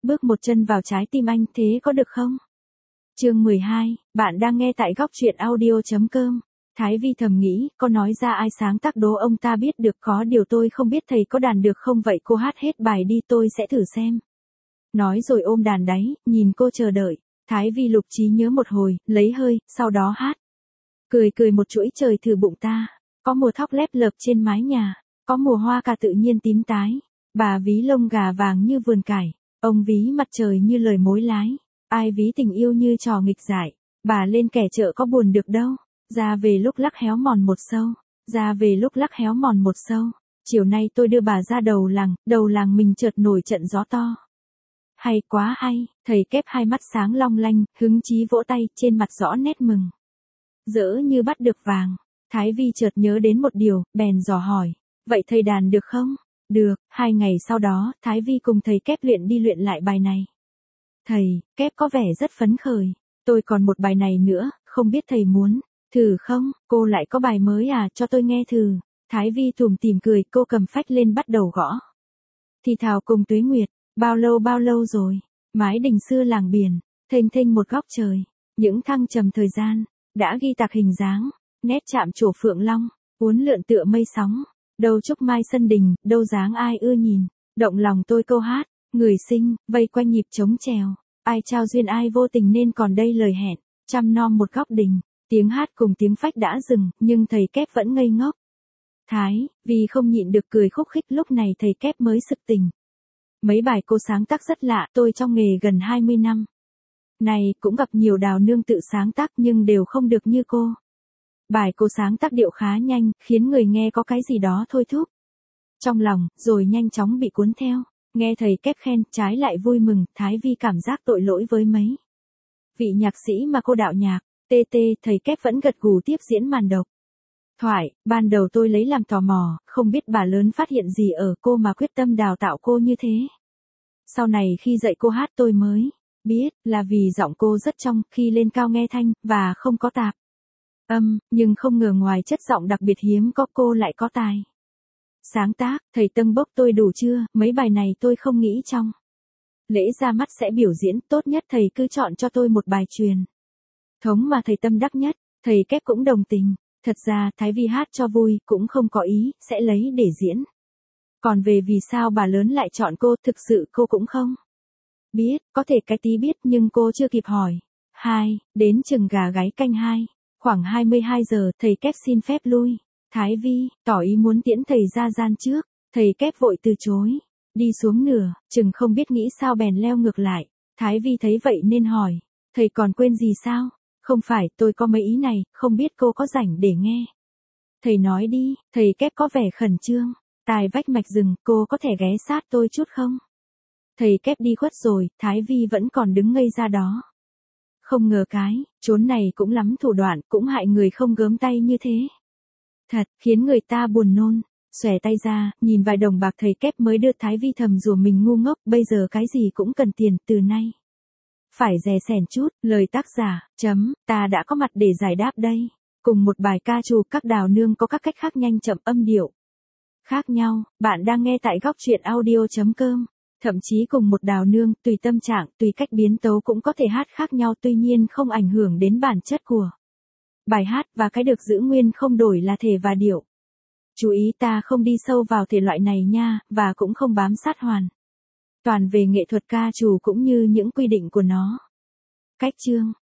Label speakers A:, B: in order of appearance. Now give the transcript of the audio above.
A: bước một chân vào trái tim anh, thế có được không? Chương 12, bạn đang nghe tại góc truyện audio.com. Thái Vi thầm nghĩ, có nói ra ai sáng tác đố ông ta biết được, có điều tôi không biết thầy có đàn được không, vậy cô hát hết bài đi, tôi sẽ thử xem. Nói rồi ôm đàn đáy, nhìn cô chờ đợi. Thái Vi lục trí nhớ một hồi, lấy hơi, sau đó hát. Cười cười một chuỗi trời thử bụng ta, có mùa thóc lép lợp trên mái nhà, có mùa hoa cà tự nhiên tím tái, bà ví lông gà vàng như vườn cải, ông ví mặt trời như lời mối lái, ai ví tình yêu như trò nghịch giải, bà lên kẻ chợ có buồn được đâu, ra về lúc lắc héo mòn một sâu, ra về lúc lắc héo mòn một sâu, chiều nay tôi đưa bà ra đầu làng mình chợt nổi trận gió to. Hay quá hay, thầy Kép hai mắt sáng long lanh, hứng chí vỗ tay, trên mặt rõ nét mừng. Dỡ như bắt được vàng, Thái Vi chợt nhớ đến một điều, bèn dò hỏi, vậy thầy đàn được không? Được, 2 ngày sau đó, Thái Vi cùng thầy Kép luyện lại bài này. Thầy, Kép có vẻ rất phấn khởi, tôi còn một bài này nữa, không biết thầy muốn thử không? Cô lại có bài mới à, cho tôi nghe thử. Thái Vi tủm tỉm cười, cô cầm phách lên bắt đầu gõ. Thì thào cùng Tuế Nguyệt, bao lâu rồi, mái đình xưa làng biển, thênh thênh một góc trời, những thăng trầm thời gian, đã ghi tạc hình dáng, nét chạm trổ phượng long, uốn lượn tựa mây sóng, đâu trúc mai sân đình, đâu dáng ai ưa nhìn, động lòng tôi câu hát, người sinh, vây quanh nhịp trống chèo, ai trao duyên ai vô tình nên còn đây lời hẹn, chăm nom một góc đình, tiếng hát cùng tiếng phách đã dừng, nhưng thầy Kép vẫn ngây ngốc. Thái, vì không nhịn được cười khúc khích, lúc này thầy Kép mới sực tỉnh. Mấy bài cô sáng tác rất lạ, tôi trong nghề gần 20 năm. Này, cũng gặp nhiều đào nương tự sáng tác nhưng đều không được như cô. Bài cô sáng tác điệu khá nhanh, khiến người nghe có cái gì đó thôi thúc trong lòng, rồi nhanh chóng bị cuốn theo. Nghe thầy Kép khen, trái lại vui mừng, Thái Vi cảm giác tội lỗi với mấy vị nhạc sĩ mà cô đạo nhạc. Thầy Kép vẫn gật gù tiếp diễn màn độc thoại. Ban đầu tôi lấy làm tò mò, không biết bà lớn phát hiện gì ở cô mà quyết tâm đào tạo cô như thế. Sau này khi dạy cô hát tôi mới biết là vì giọng cô rất trong, khi lên cao nghe thanh, và không có tạp nhưng không ngờ ngoài chất giọng đặc biệt hiếm có, cô lại có tài sáng tác. Thầy Tân bốc tôi đủ chưa, mấy bài này tôi không nghĩ trong lễ ra mắt sẽ biểu diễn, tốt nhất thầy cứ chọn cho tôi một bài truyền thống mà thầy tâm đắc nhất. Thầy Kép cũng đồng tình. Thật ra Thái Vi hát cho vui, cũng không có ý sẽ lấy để diễn. Còn về vì sao bà lớn lại chọn cô, thực sự cô cũng không biết, có thể cái tí biết nhưng cô chưa kịp hỏi. Đến chừng gà gáy canh 2, khoảng 22 giờ, thầy Kép xin phép lui. Thái Vi tỏ ý muốn tiễn thầy ra gian trước, thầy Kép vội từ chối. Đi xuống nửa, chừng không biết nghĩ sao bèn leo ngược lại. Thái Vi thấy vậy nên hỏi, thầy còn quên gì sao? Không phải, tôi có mấy ý này, không biết cô có rảnh để nghe. Thầy nói đi, thầy Kép có vẻ khẩn trương. Tai vách mạch rừng, cô có thể ghé sát tôi chút không? Thầy Kép đi khuất rồi, Thái Vi vẫn còn đứng ngây ra đó. Không ngờ cái chốn này cũng lắm thủ đoạn, cũng hại người không gớm tay như thế. Thật, khiến người ta buồn nôn. Xòe tay ra, nhìn vài đồng bạc thầy Kép mới đưa. Thái Vi thầm rủa mình ngu ngốc, bây giờ cái gì cũng cần tiền, từ nay phải dè sẻn chút. Lời tác giả, ta đã có mặt để giải đáp đây. Cùng một bài ca trù, các đào nương có các cách khác nhanh chậm, âm điệu khác nhau. Bạn đang nghe tại góc truyện audio.com. Thậm chí cùng một đào nương, tùy tâm trạng, tùy cách biến tấu cũng có thể hát khác nhau, tuy nhiên không ảnh hưởng đến bản chất của bài hát, và cái được giữ nguyên không đổi là thể và điệu. Chú ý, ta không đi sâu vào thể loại này nha, và cũng không bám sát hoàn toàn về nghệ thuật ca trù cũng như những quy định của nó. Cách chương